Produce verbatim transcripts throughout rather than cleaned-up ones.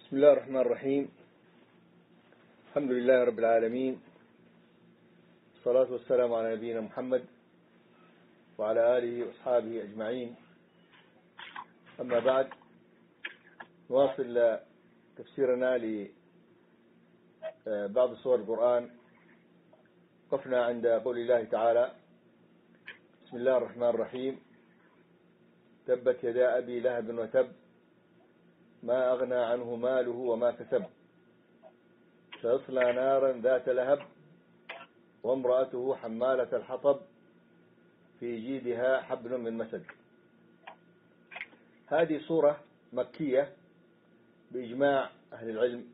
بسم الله الرحمن الرحيم. الحمد لله رب العالمين، الصلاة والسلام على نبينا محمد وعلى آله وأصحابه أجمعين. أما بعد، نواصل تفسيرنا لبعض سور القرآن. وقفنا عند قول الله تعالى: بسم الله الرحمن الرحيم. تبت يدا أبي لهب وتب، ما أغنى عنه ماله وما كسب، سيصلى نارا ذات لهب، وامرأته حمالة الحطب، في جيدها حبل من مسد. هذه سورة مكية بإجماع أهل العلم،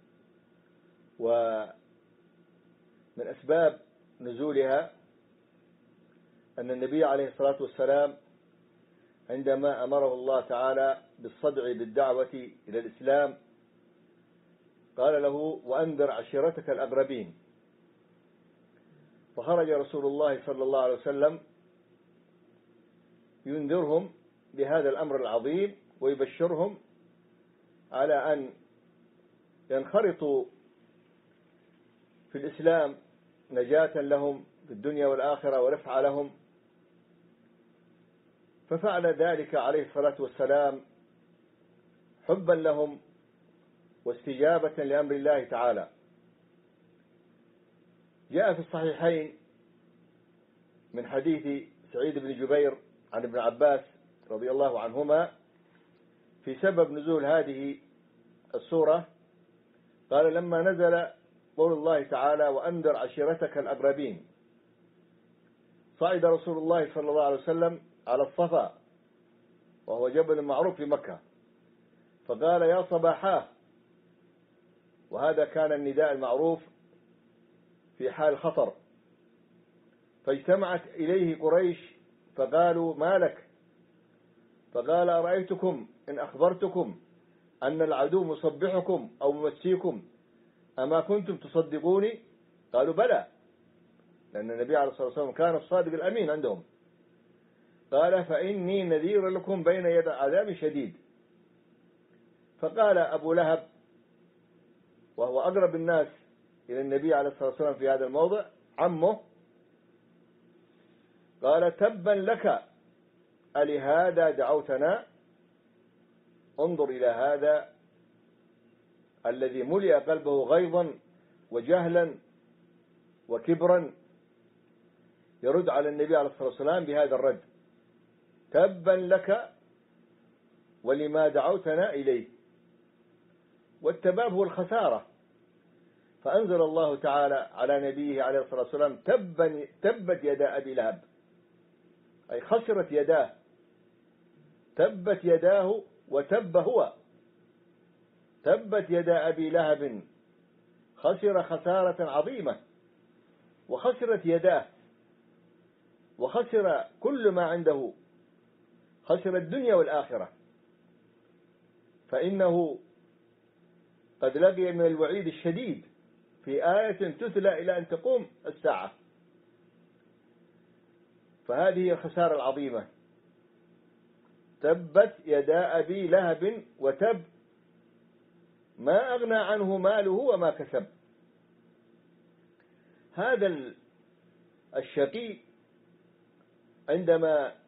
ومن أسباب نزولها أن النبي عليه الصلاة والسلام عندما أمره الله تعالى بالصدع بالدعوة إلى الإسلام قال له: وأنذر عشيرتك الأقربين. فخرج رسول الله صلى الله عليه وسلم ينذرهم بهذا الأمر العظيم ويبشرهم على أن ينخرطوا في الإسلام نجاة لهم في الدنيا والآخرة ورفعة لهم. ففعل ذلك عليه الصلاة والسلام حبا لهم واستجابة لأمر الله تعالى. جاء في الصحيحين من حديث سعيد بن جبير عن ابن عباس رضي الله عنهما في سبب نزول هذه السورة، قال: لما نزل قول الله تعالى: وأنذر عشيرتك الأقربين، صعد رسول الله صلى الله عليه وسلم على الصفا، وهو جبل معروف في مكة، فقال: يا صباحاه. وهذا كان النداء المعروف في حال خطر. فاجتمعت إليه قريش فقالوا: ما لك؟ فقال: أرأيتكم إن أخبرتكم أن العدو مصبحكم أو ممسيكم أما كنتم تصدقوني؟ قالوا: بلى، لأن النبي عليه الصلاة والسلام كان الصادق الأمين عندهم. قال: فإني نذير لكم بين يد عذاب شديد. فقال أبو لهب، وهو أقرب الناس إلى النبي عليه الصلاة والسلام في هذا الموضع، عمه، قال: تبا لك، ألهذا دعوتنا؟ انظر إلى هذا الذي ملئ قلبه غيظا وجهلا وكبرا يرد على النبي عليه الصلاة والسلام بهذا الرد: تبا لك ولما دعوتنا إليه. والتباب هو الخسارة. فأنزل الله تعالى على نبيه عليه الصلاة والسلام: تبا تبت يدا أبي لهب، أي خسرت يداه، تبت يداه وتب هو. تبت يدا أبي لهب، خسر خسارة عظيمة، وخسرت يداه، وخسر كل ما عنده، خسر الدنيا والآخرة. فإنه قد لقي من الوعيد الشديد في آية تتلى إلى أن تقوم الساعة. فهذه هي الخسارة العظيمة. تبت يدا أبي لهب وتب، ما أغنى عنه ماله وما كسب. هذا الشقي عندما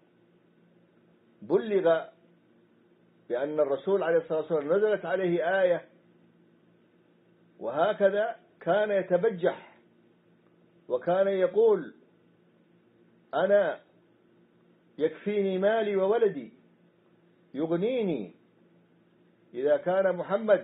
بلغ بأن الرسول عليه الصلاة والسلام نزلت عليه آية وهكذا، كان يتبجح وكان يقول: أنا يكفيني مالي وولدي، يغنيني إذا كان محمد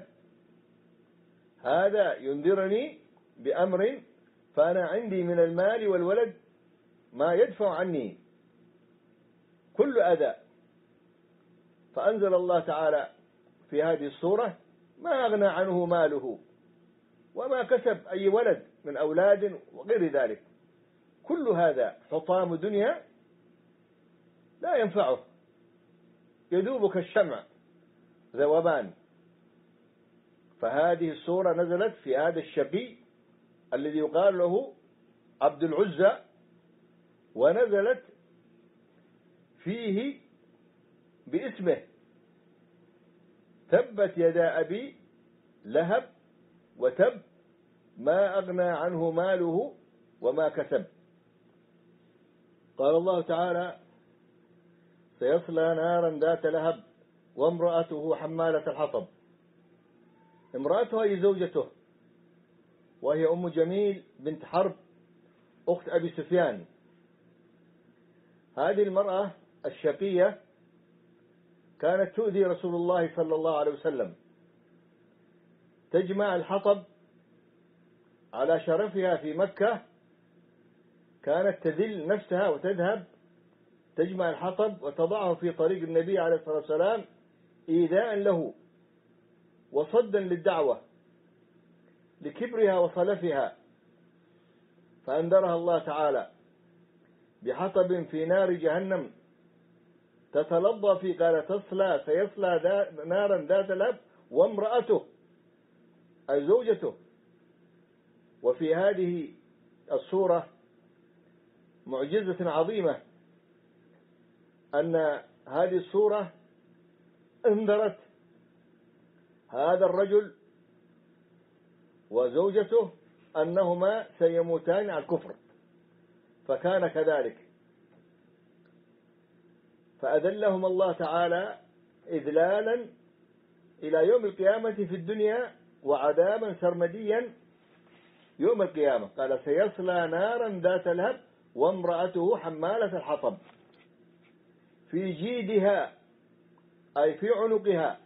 هذا ينذرني بأمر، فأنا عندي من المال والولد ما يدفع عني كل أذى. فأنزل الله تعالى في هذه السورة: ما أغنى عنه ماله وما كسب، أي ولد من أولاد وغير ذلك، كل هذا حطام دنيا لا ينفعه، يذوب كالشمع ذوبان. فهذه السورة نزلت في هذا الشقي الذي يقال له عبد العزى، ونزلت فيه باسمه: تبت يدا أبي لهب وتب ما أغنى عنه ماله وما كسب. قال الله تعالى سيصلى نارا ذات لهب وامرأته حمالة الحطب. امرأته هي زوجته، وهي أم جميل بنت حرب أخت أبي سفيان. هذه المرأة الشقية كانت تؤذي رسول الله صلى الله عليه وسلم، تجمع الحطب على شرفها في مكة، كانت تذل نفسها وتذهب تجمع الحطب وتضعه في طريق النبي عليه الصلاة والسلام إيذاء له وصدا للدعوة لكبرها وصلفها. فأنذرها الله تعالى بحطب في نار جهنم تتلظى فيه، قال تصلى سيصلى نارا ذات لهب وامرأته أي زوجته. وفي هذه الصورة معجزة عظيمة أن هذه الصورة انذرت هذا الرجل وزوجته أنهما سيموتان على الكفر، فكان كذلك، فأذلهم الله تعالى إذلالا إلى يوم القيامة في الدنيا وعذابا سرمديا يوم القيامة. قال سيصلى نارا ذات لهب وامرأته حمالة الحطب في جيدها أي في عنقها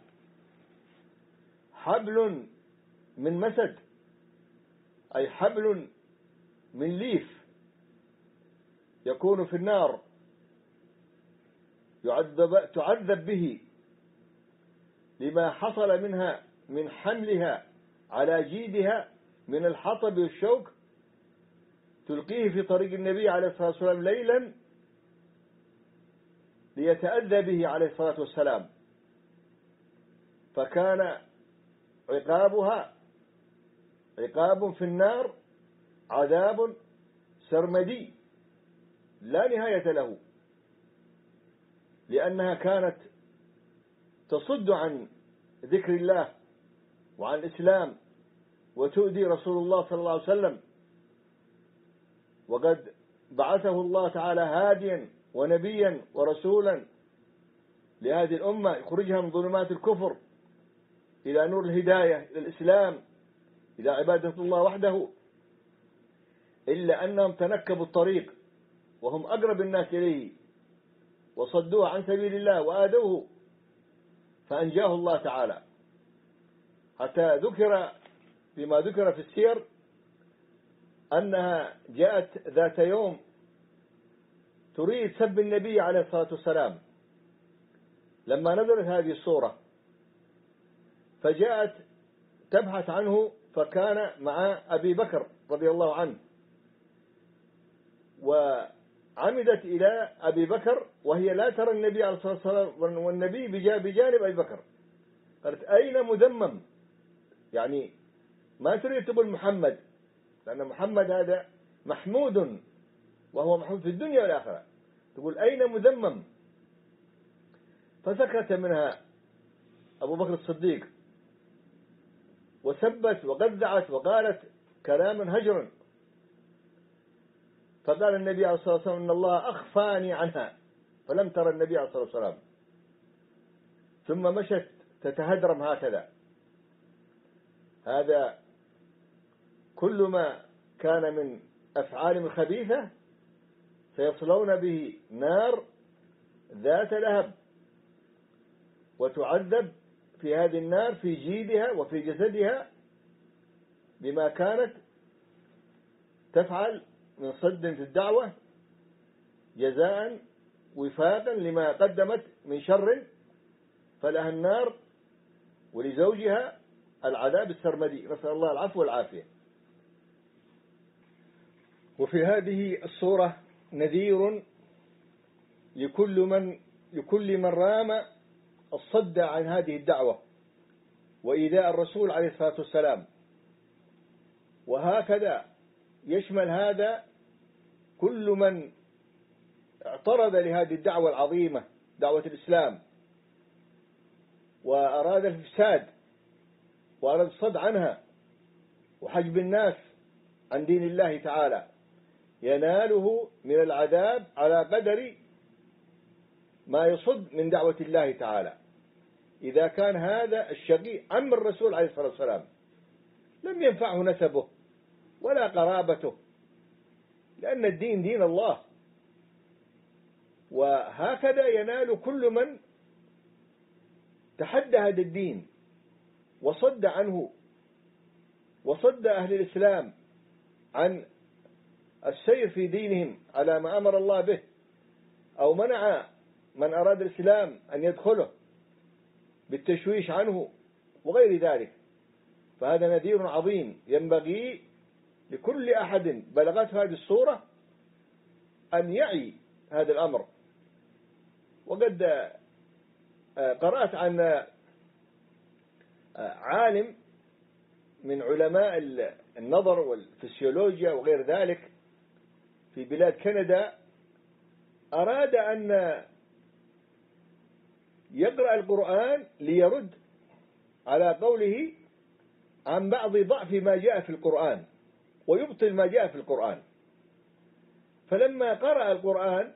حبل من مسد أي حبل من ليف يكون في النار يعذب تعذب به لما حصل منها من حملها على جيدها من الحطب والشوك، تلقيه في طريق النبي عليه الصلاة والسلام ليلا ليتأذى به عليه الصلاة والسلام. فكان عقابها عقاب في النار، عذاب سرمدي لا نهاية له، لأنها كانت تصد عن ذكر الله وعن الإسلام وتؤذي رسول الله صلى الله عليه وسلم، وقد بعثه الله تعالى هاديا ونبيا ورسولا لهذه الأمة يخرجها من ظلمات الكفر إلى نور الهداية إلى الإسلام إلى عبادة الله وحده، إلا أنهم تنكبوا الطريق وهم أقرب الناس إليه وصدوه عن سبيل الله وآذوه، فأنجاه الله تعالى. حتى ذكر بما ذكر في السير أنها جاءت ذات يوم تريد سب النبي عليه الصلاة والسلام لما نزلت هذه الصورة، فجاءت تبحث عنه، فكان مع أبي بكر رضي الله عنه، وعمدت إلى أبي بكر وهي لا ترى النبي عليه الصلاة والسلام والنبي بجانب أبي بكر. قالت أين مذمم؟ يعني ما تريد تقول محمد، لأن محمد هذا محمود وهو محمود في الدنيا والآخرة، تقول أين مذمم؟ فسكت منها أبو بكر الصديق وسبت وقذعت وقالت كلاما هجرا، فقال النبي عليه الصلاة والسلام إن الله أخفاني عنها فلم ترى النبي عليه الصلاة والسلام، ثم مشت تتهدرم هكذا. هذا كل ما كان من أفعال خبيثة سيصلون به نار ذات لهب، وتعذب في هذه النار في جيدها وفي جسدها بما كانت تفعل من صد في الدعوة جزاء وفاقا لما قدمت من شر، فلها النار ولزوجها العذاب السرمدي، نسأل الله العفو والعافية. وفي هذه الصورة نذير لكل من لكل من رام الصد عن هذه الدعوة وإيذاء الرسول عليه الصلاة والسلام، وهكذا يشمل هذا كل من اعترض لهذه الدعوة العظيمة دعوة الإسلام وأراد الفساد وأراد الصد عنها وحجب الناس عن دين الله تعالى يناله من العذاب على قدر ما يصد من دعوة الله تعالى. إذا كان هذا الشقي عم الرسول عليه الصلاة والسلام لم ينفعه نسبه ولا قرابته، لأن الدين دين الله. وهكذا ينال كل من تحدى هذا الدين وصد عنه وصد أهل الإسلام عن السير في دينهم على ما أمر الله به، أو منع من أراد الإسلام أن يدخله بالتشويش عنه وغير ذلك. فهذا نذير عظيم ينبغي لكل أحد بلغته هذه الصورة أن يعي هذا الأمر. وقد قرأت عن عالم من علماء النظر والفسيولوجيا وغير ذلك في بلاد كندا أراد أن يقرأ القرآن ليرد على قوله عن بعض ضعف ما جاء في القرآن ويبطل ما جاء في القرآن. فلما قرأ القرآن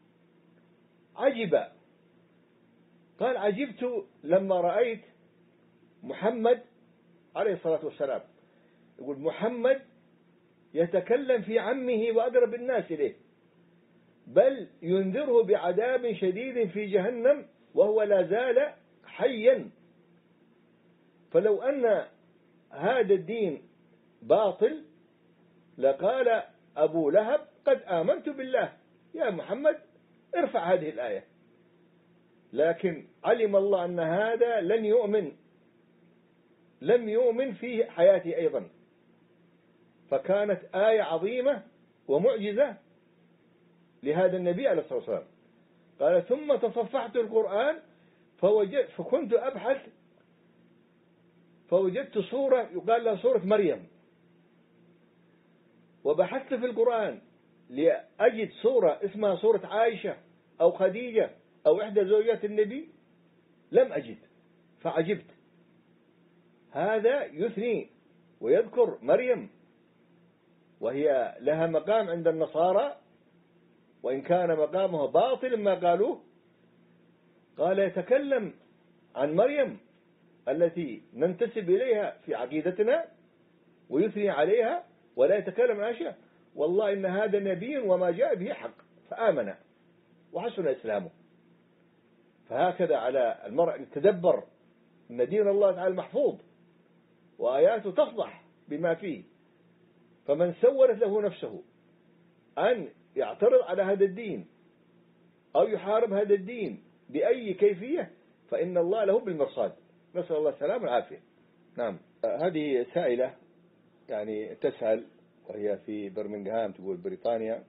عجب، قال عجبت لما رأيت محمد عليه الصلاة والسلام، يقول محمد يتكلم في عمه وأقرب الناس إليه، بل ينذره بعذاب شديد في جهنم وهو لا زال حيا. فلو أن هذا الدين باطل لقال أبو لهب قد آمنت بالله، يا محمد ارفع هذه الآية. لكن علم الله أن هذا لن يؤمن لم يؤمن في حياته أيضا، فكانت آية عظيمة ومعجزة لهذا النبي عليه الصلاة والسلام. قال ثم تصفحت القرآن فوجد فكنت أبحث فوجدت صورة يقال لها صورة مريم، وبحثت في القرآن لأجد صورة اسمها صورة عائشة أو خديجة أو إحدى زوجات النبي، لم أجد، فعجبت. هذا يثني ويذكر مريم وهي لها مقام عند النصارى، وإن كان مقامها باطل ما قالوه. قال يتكلم عن مريم التي ننتسب إليها في عقيدتنا ويثني عليها ولا يتكلم عن أشياء. والله إن هذا نبي وما جاء به حق، فآمن وحسن إسلامه. فهكذا على المرء أن يتدبر أن دين الله تعالى محفوظ وآياته تفضح بما فيه. فمن سولت له نفسه أن يعترض على هذا الدين أو يحارب هذا الدين بأي كيفية فإن الله له بالمرصاد، نسأل الله السلامة والعافية. نعم. هذه سائلة يعني تسأل وهي في برمنغهام تقول بريطانيا،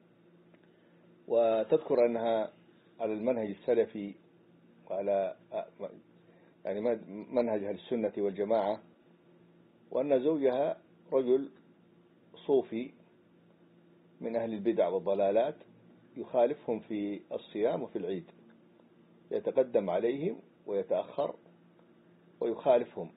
وتذكر أنها على المنهج السلفي وعلى يعني منهج أهل السنة والجماعة، وأن زوجها رجل صوفي من أهل البدع والضلالات يخالفهم في الصيام وفي العيد، يتقدم عليهم ويتأخر ويخالفهم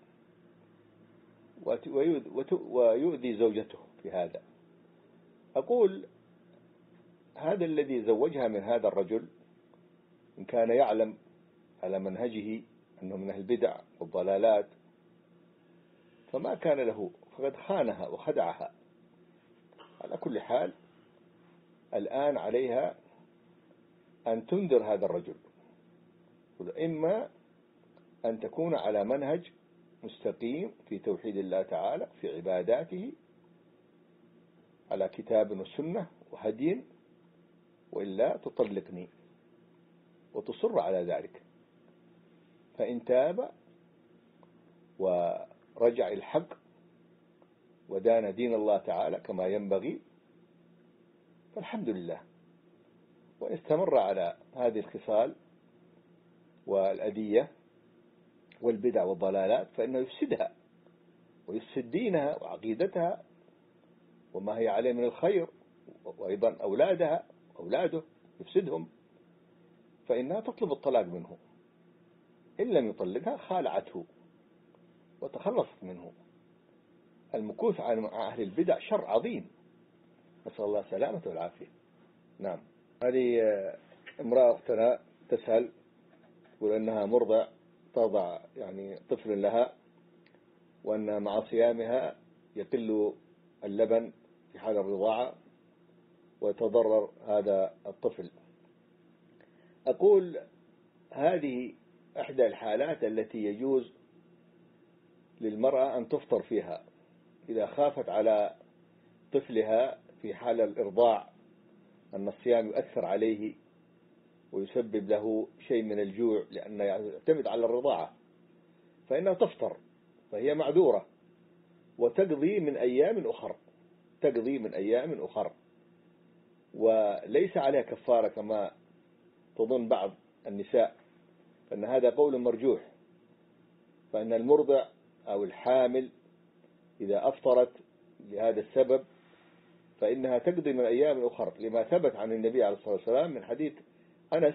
ويؤذي زوجته في هذا. أقول هذا الذي زوجها من هذا الرجل إن كان يعلم على منهجه أنه من أهل البدع والضلالات فما كان له، فقد خانها وخدعها. على كل حال الآن عليها أن تنذر هذا الرجل، إما أن تكون على منهج مستقيم في توحيد الله تعالى في عباداته على كتاب وسنة وهدي، وإلا تطلقني وتصر على ذلك. فإن تاب ورجع الحق ودان دين الله تعالى كما ينبغي فالحمد لله، واستمر على هذه الخصال والأذية والبدع والضلالات فإنه يفسدها ويفسد دينها وعقيدتها وما هي عليه من الخير، وأيضا أولادها أولاده يفسدهم، فإنها تطلب الطلاق منه. إن لم يطلقها خالعته وتخلصت منه. المكوث عن أهل البدع شر عظيم، نسأل الله السلامة والعافية. نعم. هذه امرأة أختنا تسأل، تقول أنها مرضع تضع يعني طفل لها، وأن مع صيامها يقل اللبن في حال الرضاعة ويتضرر هذا الطفل. أقول هذه إحدى الحالات التي يجوز للمرأة أن تفطر فيها إذا خافت على طفلها في حال الإرضاع أن الصيام يؤثر عليه ويسبب له شيء من الجوع لأنه يعتمد على الرضاعة، فإنها تفطر، فهي معذورة وتقضي من أيام أخر تقضي من أيام أخر وليس عليها كفارة كما تظن بعض النساء، فإن هذا قول مرجوح. فإن المرضع أو الحامل إذا أفطرت لهذا السبب فإنها تقضي من أيام أخر، لما ثبت عن النبي عليه الصلاة والسلام من حديث أنس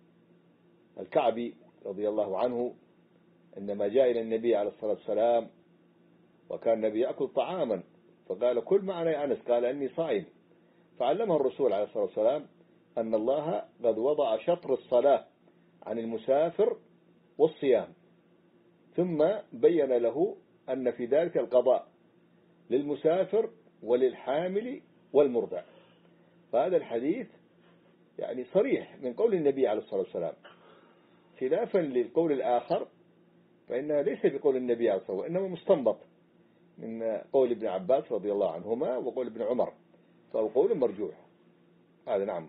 الكعبي رضي الله عنه، عندما جاء إلى النبي عليه الصلاة والسلام وكان النبي يأكل طعاما فقال: كل معنا يا أنس، قال: إني صائم. فعلمه الرسول عليه الصلاة والسلام أن الله قد وضع شطر الصلاة عن المسافر والصيام، ثم بين له أن في ذلك القضاء للمسافر وللحامل والمرضع. فهذا الحديث يعني صريح من قول النبي عليه الصلاة والسلام، خلافا للقول الآخر فإنها ليس بقول النبي عليه الصلاة والسلام، وإنما مستنبط من قول ابن عباس رضي الله عنهما وقول ابن عمر، فهو قول مرجوح. هذا نعم.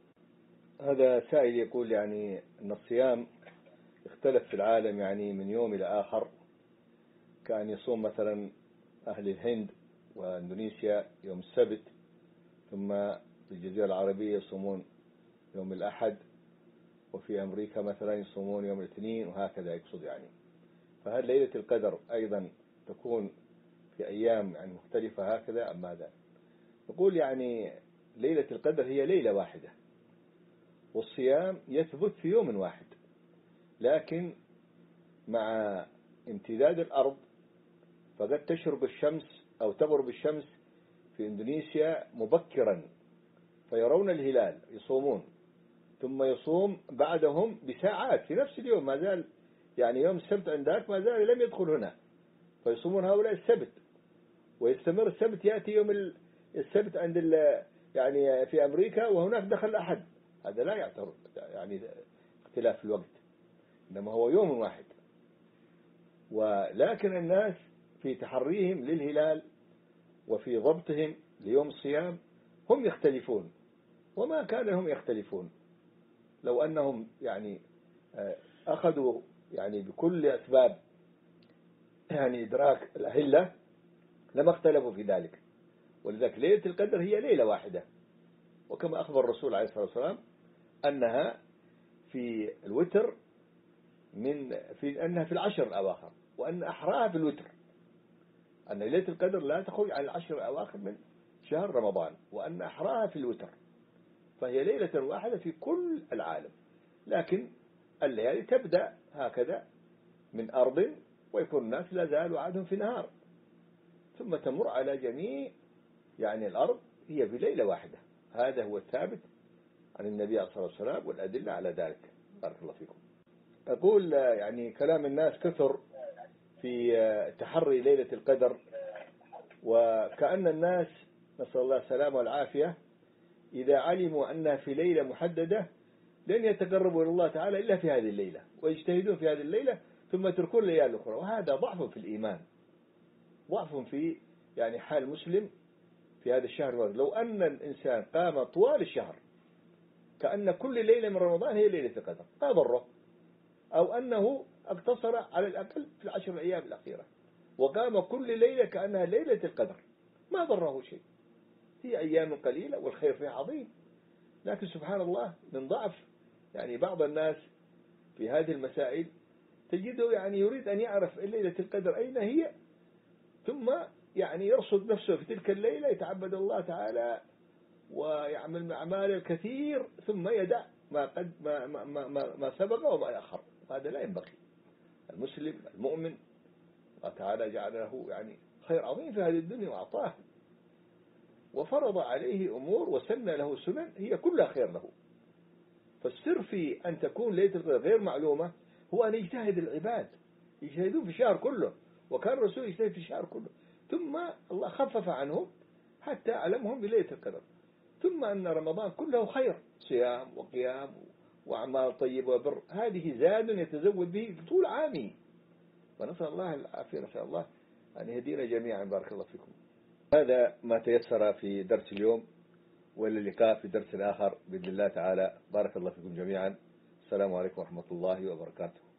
هذا سائل يقول يعني أن الصيام اختلف في العالم يعني من يوم إلى آخر، كان يصوم مثلا أهل الهند وإندونيسيا يوم السبت، ثم في الجزيرة العربية يصومون يوم الأحد، وفي أمريكا مثلا يصومون يوم الاثنين، وهكذا يقصد يعني. فهل ليلة القدر أيضا تكون في أيام يعني مختلفة هكذا أم ماذا؟ نقول يعني ليلة القدر هي ليلة واحدة، والصيام يثبت في يوم واحد، لكن مع امتداد الأرض فقد تشرق الشمس أو تغرب الشمس في إندونيسيا مبكرا فيرون الهلال يصومون، ثم يصوم بعدهم بساعات في نفس اليوم، ما زال يعني يوم السبت عندك ما زال لم يدخل هنا، فيصومون هؤلاء السبت ويستمر السبت، يأتي يوم السبت عند يعني في أمريكا وهناك دخل الأحد. هذا لا يعتبر يعني اختلاف في الوقت، إنما هو يوم واحد. ولكن الناس في تحريهم للهلال وفي ضبطهم ليوم الصيام هم يختلفون، وما كان هم يختلفون لو أنهم يعني أخذوا يعني بكل أسباب يعني إدراك الأهلة لما اختلفوا في ذلك. ولذلك ليلة القدر هي ليلة واحدة، وكما أخبر الرسول عليه الصلاة والسلام أنها في الوتر من في أنها في العشر الأواخر، وأن أحراها في الوتر، أن ليلة القدر لا تخرج عن العشر الأواخر من شهر رمضان، وأن أحراها في الوتر، فهي ليلة واحدة في كل العالم. لكن الليالي تبدأ هكذا من أرض، ويكون الناس لا زالوا عادهم في نهار، ثم تمر على جميع يعني الأرض هي في ليلة واحدة. هذا هو الثابت عن النبي عليه الصلاة والسلام والأدلة على ذلك. بارك الله فيكم. أقول يعني كلام الناس كثر في تحري ليلة القدر، وكأن الناس نسأل الله السلامة والعافية إذا علموا أنها في ليلة محددة لن يتقربوا إلى الله تعالى إلا في هذه الليلة، ويجتهدون في هذه الليلة ثم يتركون الليالي الأخرى، وهذا ضعف في الإيمان، ضعف في يعني حال مسلم في هذا الشهر. لو أن الإنسان قام طوال الشهر كأن كل ليلة من رمضان هي ليلة القدر ما ضره، أو أنه اقتصر على الأقل في العشر الأيام الأخيرة وقام كل ليلة كأنها ليلة القدر ما ضره شيء، هي أيام قليلة والخير فيها عظيم. لكن سبحان الله من ضعف يعني بعض الناس في هذه المسائل تجده يعني يريد أن يعرف ليلة القدر أين هي، ثم يعني يرصد نفسه في تلك الليلة يتعبد الله تعالى ويعمل من أعماله الكثير، ثم يدع ما قد ما ما ما, ما سبق وما يأخر. هذا لا ينبغي. المسلم المؤمن الله تعالى جعل له يعني خير عظيم في هذه الدنيا وأعطاه، وفرض عليه أمور وسن له سنن هي كلها خير له. فالسر في أن تكون ليلة القدر غير معلومة هو أن يجتهد العباد، يجتهدون في الشهر كله، وكان الرسول يجتهد في الشهر كله، ثم الله خفف عنهم حتى علمهم بليلة القدر. ثم أن رمضان كله خير، صيام وقيام وأعمال طيبة وبر، هذه زاد يتزود به في طول عامه. ونسأل الله العافية، نسأل الله أن يهدينا جميعا. بارك الله فيكم. هذا ما تيسر في درس اليوم، وإلى اللقاء في درس آخر بإذن الله تعالى. بارك الله فيكم جميعا. السلام عليكم ورحمة الله وبركاته.